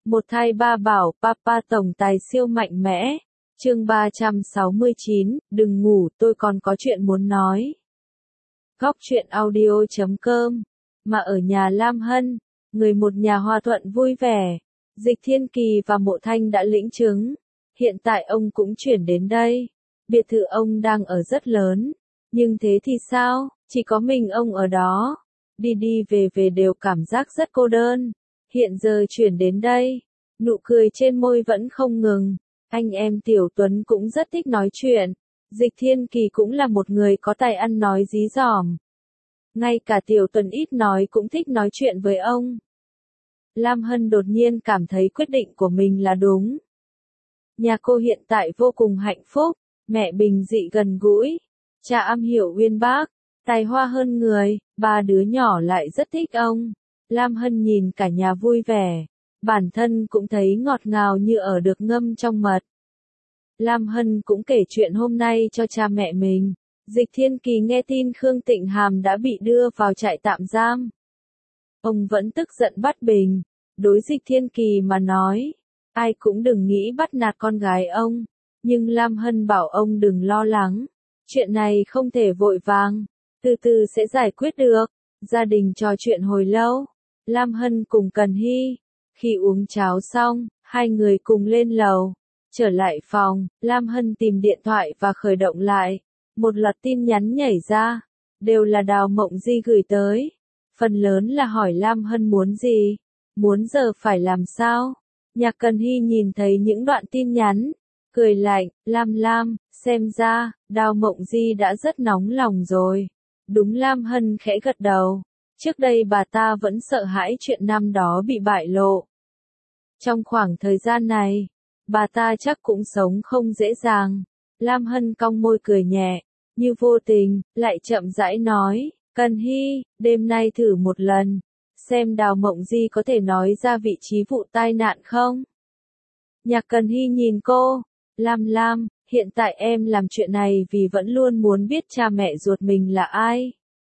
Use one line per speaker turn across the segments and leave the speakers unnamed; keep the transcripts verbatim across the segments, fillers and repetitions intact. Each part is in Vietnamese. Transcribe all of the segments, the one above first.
Một thai ba bảo, Papa tổng tài siêu mạnh mẽ. Chương ba trăm sáu mươi chín, đừng ngủ, tôi còn có chuyện muốn nói. Góc truyện audio chấm com. Mà ở nhà Lam Hân, người một nhà hòa thuận vui vẻ. Dịch Thiên Kỳ và Mộ Thanh đã lĩnh chứng. Hiện tại ông cũng chuyển đến đây. Biệt thự ông đang ở rất lớn. Nhưng thế thì sao, chỉ có mình ông ở đó. Đi đi về về đều cảm giác rất cô đơn. Hiện giờ chuyển đến đây, nụ cười trên môi vẫn không ngừng. Anh em Tiểu Tuấn cũng rất thích nói chuyện. Dịch Thiên Kỳ cũng là một người có tài ăn nói dí dỏm. Ngay cả Tiểu Tuấn ít nói cũng thích nói chuyện với ông. Lam Hân đột nhiên cảm thấy quyết định của mình là đúng. Nhà cô hiện tại vô cùng hạnh phúc, mẹ bình dị gần gũi, cha am hiểu uyên bác, tài hoa hơn người, ba đứa nhỏ lại rất thích ông. Lam Hân nhìn cả nhà vui vẻ, bản thân cũng thấy ngọt ngào như ở được ngâm trong mật. Lam Hân cũng kể chuyện hôm nay cho cha mẹ mình. Dịch Thiên Kỳ nghe tin Khương Tịnh Hàm đã bị đưa vào trại tạm giam. Ông vẫn tức giận bắt bình. Đối Dịch Thiên Kỳ mà nói, ai cũng đừng nghĩ bắt nạt con gái ông. Nhưng Lam Hân bảo ông đừng lo lắng. Chuyện này không thể vội vàng, từ từ sẽ giải quyết được. Gia đình trò chuyện hồi lâu. Lam Hân cùng Cần Hy. Khi uống cháo xong, hai người cùng lên lầu. Trở lại phòng, Lam Hân tìm điện thoại và khởi động lại. Một loạt tin nhắn nhảy ra. Đều là Đào Mộng Di gửi tới. Phần lớn là hỏi Lam Hân muốn gì. Muốn giờ phải làm sao. Nhạc Cần Hy nhìn thấy những đoạn tin nhắn. Cười lạnh, Lam Lam, xem ra, Đào Mộng Di đã rất nóng lòng rồi. Đúng. Lam Hân khẽ gật đầu. Trước đây bà ta vẫn sợ hãi chuyện năm đó bị bại lộ. Trong khoảng thời gian này, bà ta chắc cũng sống không dễ dàng. Lam Hân cong môi cười nhẹ, như vô tình, lại chậm rãi nói, Cần Hy, đêm nay thử một lần, xem Đào Mộng Di có thể nói ra vị trí vụ tai nạn không? Nhạc Cần Hy nhìn cô, Lam Lam, hiện tại em làm chuyện này vì vẫn luôn muốn biết cha mẹ ruột mình là ai.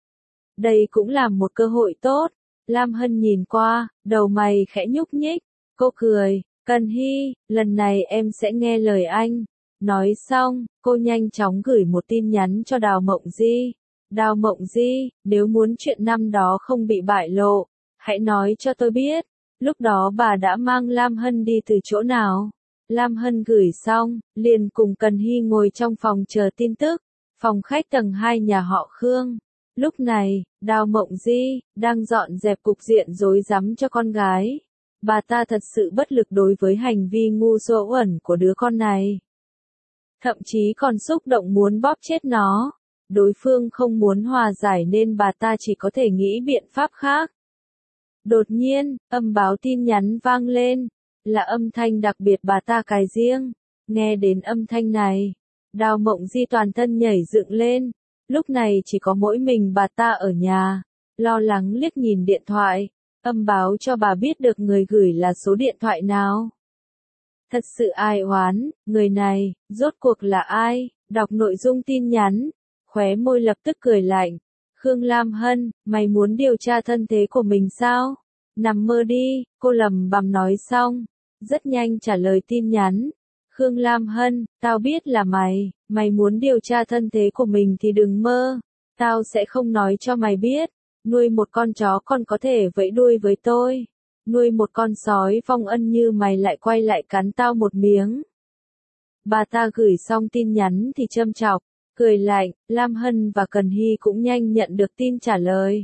Đây cũng là một cơ hội tốt. Lam Hân nhìn qua, đầu mày khẽ nhúc nhích. Cô cười, Cần Hy, lần này em sẽ nghe lời anh. Nói xong, cô nhanh chóng gửi một tin nhắn cho Đào Mộng Di. Đào Mộng Di, nếu muốn chuyện năm đó không bị bại lộ, hãy nói cho tôi biết. Lúc đó bà đã mang Lam Hân đi từ chỗ nào? Lam Hân gửi xong, liền cùng Cần Hy ngồi trong phòng chờ tin tức. Phòng khách tầng hai nhà họ Khương. Lúc này, Đào Mộng Di đang dọn dẹp cục diện rối rắm cho con gái. Bà ta thật sự bất lực đối với hành vi ngu dốt uẩn của đứa con này. Thậm chí còn xúc động muốn bóp chết nó. Đối phương không muốn hòa giải nên bà ta chỉ có thể nghĩ biện pháp khác. Đột nhiên, âm báo tin nhắn vang lên. Là âm thanh đặc biệt bà ta cài riêng. Nghe đến âm thanh này, Đào Mộng Di toàn thân nhảy dựng lên. Lúc này chỉ có mỗi mình bà ta ở nhà. Lo lắng liếc nhìn điện thoại. Âm báo cho bà biết được người gửi là số điện thoại nào. Thật sự ai oán, người này, rốt cuộc là ai? Đọc nội dung tin nhắn, khóe môi lập tức cười lạnh. Khương Lam Hân, mày muốn điều tra thân thế của mình sao? Nằm mơ đi, cô lầm bầm nói xong. Rất nhanh trả lời tin nhắn. Khương Lam Hân, tao biết là mày, mày muốn điều tra thân thế của mình thì đừng mơ. Tao sẽ không nói cho mày biết. Nuôi một con chó còn có thể vẫy đuôi với tôi. Nuôi một con sói vong ân như mày lại quay lại cắn tao một miếng. Bà ta gửi xong tin nhắn thì châm chọc, cười lạnh. Lam Hân và Cần Hy cũng nhanh nhận được tin trả lời.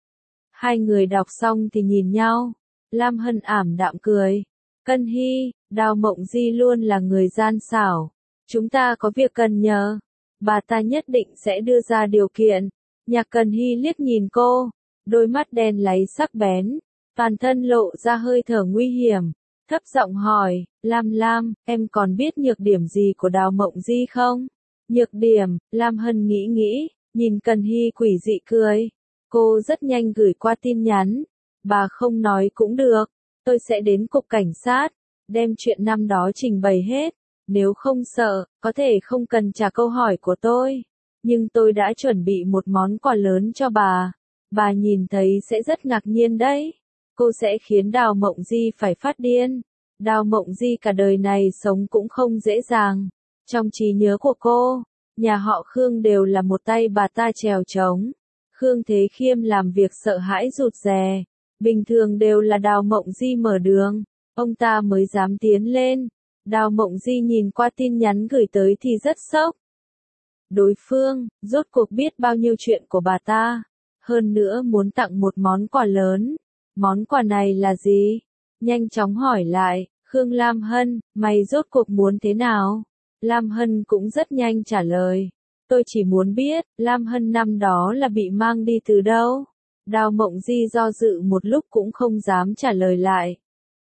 Hai người đọc xong thì nhìn nhau. Lam Hân ảm đạm cười. Cần Hy, Đào Mộng Di luôn là người gian xảo. Chúng ta có việc cần nhờ. Bà ta nhất định sẽ đưa ra điều kiện. Nhạc Cần Hy liếc nhìn cô. Đôi mắt đen láy sắc bén. Toàn thân lộ ra hơi thở nguy hiểm. Thấp giọng hỏi, Lam Lam, em còn biết nhược điểm gì của Đào Mộng Di không? Nhược điểm, Lam Hân nghĩ nghĩ, nhìn Cần Hy quỷ dị cười. Cô rất nhanh gửi qua tin nhắn. Bà không nói cũng được. Tôi sẽ đến cục cảnh sát, đem chuyện năm đó trình bày hết. Nếu không sợ, có thể không cần trả câu hỏi của tôi. Nhưng tôi đã chuẩn bị một món quà lớn cho bà. Bà nhìn thấy sẽ rất ngạc nhiên đấy. Cô sẽ khiến Đào Mộng Di phải phát điên. Đào Mộng Di cả đời này sống cũng không dễ dàng. Trong trí nhớ của cô, nhà họ Khương đều là một tay bà ta chèo trống. Khương Thế Khiêm làm việc sợ hãi rụt rè. Bình thường đều là Đào Mộng Di mở đường, ông ta mới dám tiến lên. Đào Mộng Di nhìn qua tin nhắn gửi tới thì rất sốc. Đối phương, rốt cuộc biết bao nhiêu chuyện của bà ta. Hơn nữa muốn tặng một món quà lớn. Món quà này là gì? Nhanh chóng hỏi lại, Khương Lam Hân, mày rốt cuộc muốn thế nào? Lam Hân cũng rất nhanh trả lời. Tôi chỉ muốn biết, Lam Hân năm đó là bị mang đi từ đâu? Đào Mộng Di do dự một lúc cũng không dám trả lời lại.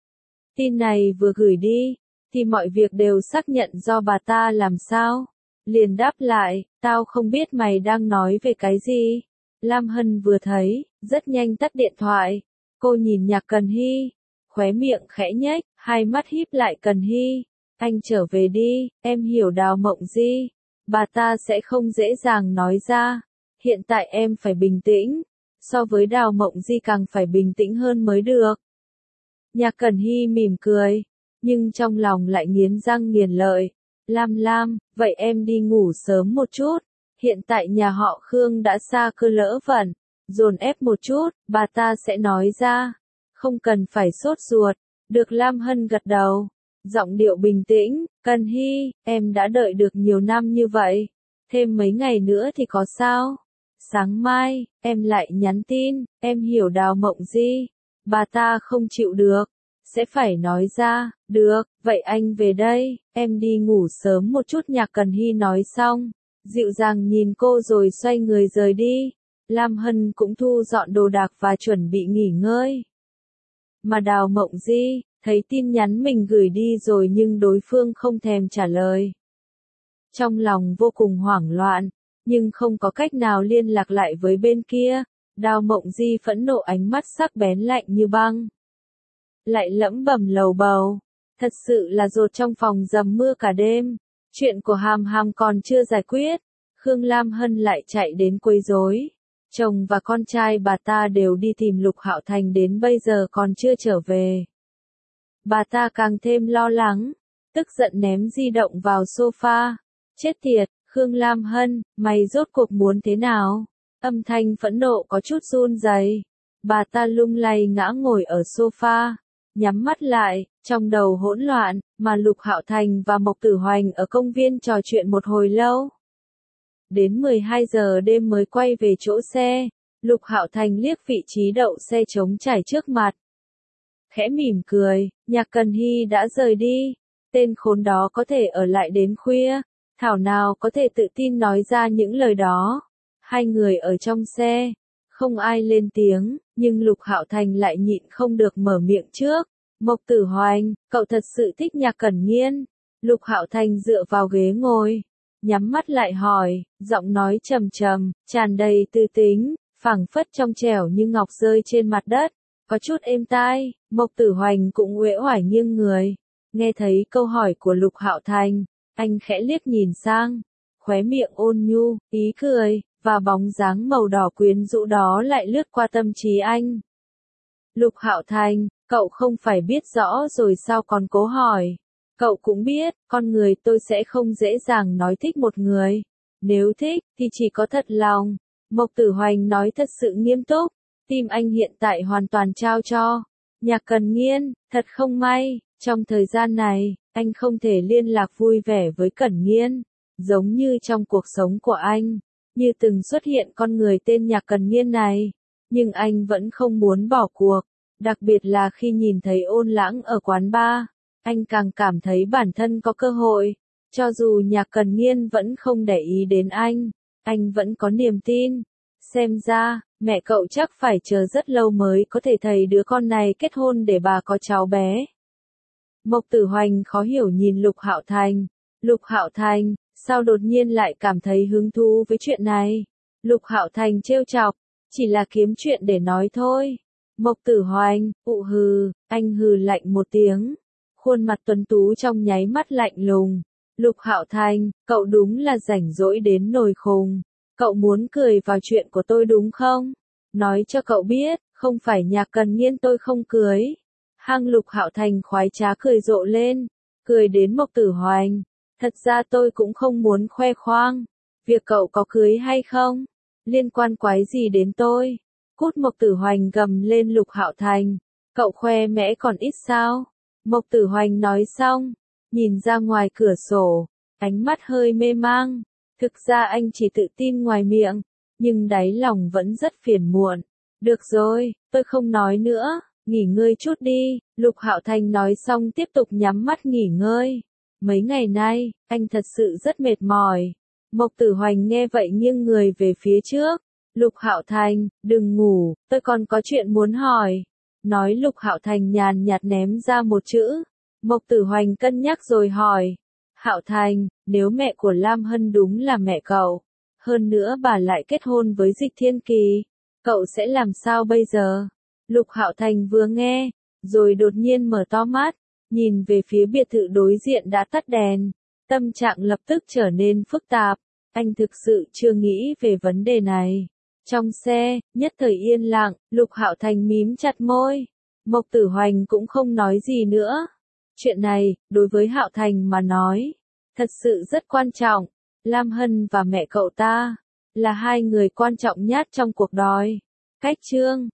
Tin này vừa gửi đi, thì mọi việc đều xác nhận do bà ta làm sao? Liền đáp lại, tao không biết mày đang nói về cái gì. Lam Hân vừa thấy, rất nhanh tắt điện thoại. Cô nhìn Nhạc Cần Hy, khóe miệng khẽ nhếch, hai mắt híp lại. Cần Hy, anh trở về đi, em hiểu Đào Mộng Di. Bà ta sẽ không dễ dàng nói ra. Hiện tại em phải bình tĩnh. So với Đào Mộng Di càng phải bình tĩnh hơn mới được. Nhạc Cần Hy mỉm cười, nhưng trong lòng lại nghiến răng nghiến lợi. Lam Lam, vậy em đi ngủ sớm một chút. Hiện tại nhà họ Khương đã xa cơ lỡ vận. Dồn ép một chút, bà ta sẽ nói ra. Không cần phải sốt ruột. Được. Lam Hân gật đầu. Giọng điệu bình tĩnh, Cần Hy, em đã đợi được nhiều năm như vậy. Thêm mấy ngày nữa thì có sao? Sáng mai, em lại nhắn tin, em hiểu Đào Mộng Di. Bà ta không chịu được. Sẽ phải nói ra, được, vậy anh về đây, em đi ngủ sớm một chút. Nhạc Cần Hy nói xong, dịu dàng nhìn cô rồi xoay người rời đi. Lam Hân cũng thu dọn đồ đạc và chuẩn bị nghỉ ngơi. Mà Đào Mộng Di, thấy tin nhắn mình gửi đi rồi nhưng đối phương không thèm trả lời. Trong lòng vô cùng hoảng loạn, nhưng không có cách nào liên lạc lại với bên kia. Đào Mộng Di phẫn nộ, ánh mắt sắc bén lạnh như băng. Lại lẩm bẩm lầu bầu, thật sự là dột trong phòng dầm mưa cả đêm. Chuyện của Hàm Hàm còn chưa giải quyết, Khương Lam Hân lại chạy đến quấy rối. Chồng và con trai bà ta đều đi tìm Lục Hạo Thành đến bây giờ còn chưa trở về. Bà ta càng thêm lo lắng, tức giận ném di động vào sofa. Chết tiệt, Khương Lam Hân, mày rốt cuộc muốn thế nào? Âm thanh phẫn nộ có chút run rẩy. Bà ta lung lay ngã ngồi ở sofa, nhắm mắt lại, trong đầu hỗn loạn, mà Lục Hạo Thành và Mộc Tử Hoành ở công viên trò chuyện một hồi lâu. Đến mười hai giờ đêm mới quay về chỗ xe. Lục Hạo Thành liếc vị trí đậu xe trống trải trước mặt. Khẽ mỉm cười, Nhạc Cần Hy đã rời đi. Tên khốn đó có thể ở lại đến khuya. Thảo nào có thể tự tin nói ra những lời đó. Hai người ở trong xe, không ai lên tiếng, nhưng Lục Hạo Thành lại nhịn không được mở miệng trước. Mộc Tử Hoành, cậu thật sự thích Nhạc Cẩn Nghiên. Lục Hạo Thành dựa vào ghế ngồi, nhắm mắt lại hỏi, giọng nói trầm trầm, tràn đầy tư tính, phảng phất trong trẻo như ngọc rơi trên mặt đất, có chút êm tai. Mộc Tử Hoành cũng uể oải nghiêng người, nghe thấy câu hỏi của Lục Hạo Thành, anh khẽ liếc nhìn sang, khóe miệng ôn nhu, ý cười, và bóng dáng màu đỏ quyến rũ đó lại lướt qua tâm trí anh. Lục Hạo Thành, cậu không phải biết rõ rồi sao còn cố hỏi. Cậu cũng biết, con người tôi sẽ không dễ dàng nói thích một người. Nếu thích, thì chỉ có thật lòng. Mộc Tử Hoành nói thật sự nghiêm túc. Tim anh hiện tại hoàn toàn trao cho Nhạc Cần Nghiên. Thật không may, trong thời gian này, anh không thể liên lạc vui vẻ với Cẩn Nghiên. Giống như trong cuộc sống của anh, như từng xuất hiện con người tên Nhạc Cần Nghiên này. Nhưng anh vẫn không muốn bỏ cuộc. Đặc biệt là khi nhìn thấy Ôn Lãng ở quán bar. Anh càng cảm thấy bản thân có cơ hội. Cho dù Nhạc Cần Nghiên vẫn không để ý đến anh, anh vẫn có niềm tin. Xem ra, mẹ cậu chắc phải chờ rất lâu mới có thể thấy đứa con này kết hôn để bà có cháu bé. Mộc Tử Hoành khó hiểu nhìn Lục Hạo Thành. Lục Hạo Thành, sao đột nhiên lại cảm thấy hứng thú với chuyện này? Lục Hạo Thành trêu chọc, chỉ là kiếm chuyện để nói thôi. Mộc Tử Hoành, ụ hừ, anh hừ lạnh một tiếng. Khuôn mặt tuấn tú trong nháy mắt lạnh lùng. Lục Hạo Thành, cậu đúng là rảnh rỗi đến nồi khùng. Cậu muốn cười vào chuyện của tôi đúng không? Nói cho cậu biết, không phải Nhạc Cần Nghiên tôi không cưới. Hang Lục Hạo Thành khoái trá cười rộ lên, cười đến Mộc Tử Hoành. Thật ra tôi cũng không muốn khoe khoang. Việc cậu có cưới hay không, liên quan quái gì đến tôi. Cút. Mộc Tử Hoành gầm lên Lục Hạo Thành. Cậu khoe mẽ còn ít sao? Mộc Tử Hoành nói xong, nhìn ra ngoài cửa sổ, ánh mắt hơi mê mang. Thực ra anh chỉ tự tin ngoài miệng, nhưng đáy lòng vẫn rất phiền muộn. Được rồi, tôi không nói nữa, nghỉ ngơi chút đi. Lục Hạo Thành nói xong tiếp tục nhắm mắt nghỉ ngơi. Mấy ngày nay, anh thật sự rất mệt mỏi. Mộc Tử Hoành nghe vậy nghiêng người về phía trước. Lục Hạo Thành, đừng ngủ, tôi còn có chuyện muốn hỏi. Nói Lục Hạo Thành nhàn nhạt ném ra một chữ. Mộc Tử Hoành cân nhắc rồi hỏi. Hạo Thành, nếu mẹ của Lam Hân đúng là mẹ cậu, hơn nữa bà lại kết hôn với Dịch Thiên Kỳ, cậu sẽ làm sao bây giờ? Lục Hạo Thành vừa nghe, rồi đột nhiên mở to mắt, nhìn về phía biệt thự đối diện đã tắt đèn. Tâm trạng lập tức trở nên phức tạp, anh thực sự chưa nghĩ về vấn đề này. Trong xe, nhất thời yên lặng, Lục Hạo Thành mím chặt môi. Mộc Tử Hoành cũng không nói gì nữa. Chuyện này, đối với Hạo Thành mà nói, thật sự rất quan trọng. Lam Hân và mẹ cậu ta, là hai người quan trọng nhất trong cuộc đời. Cách chương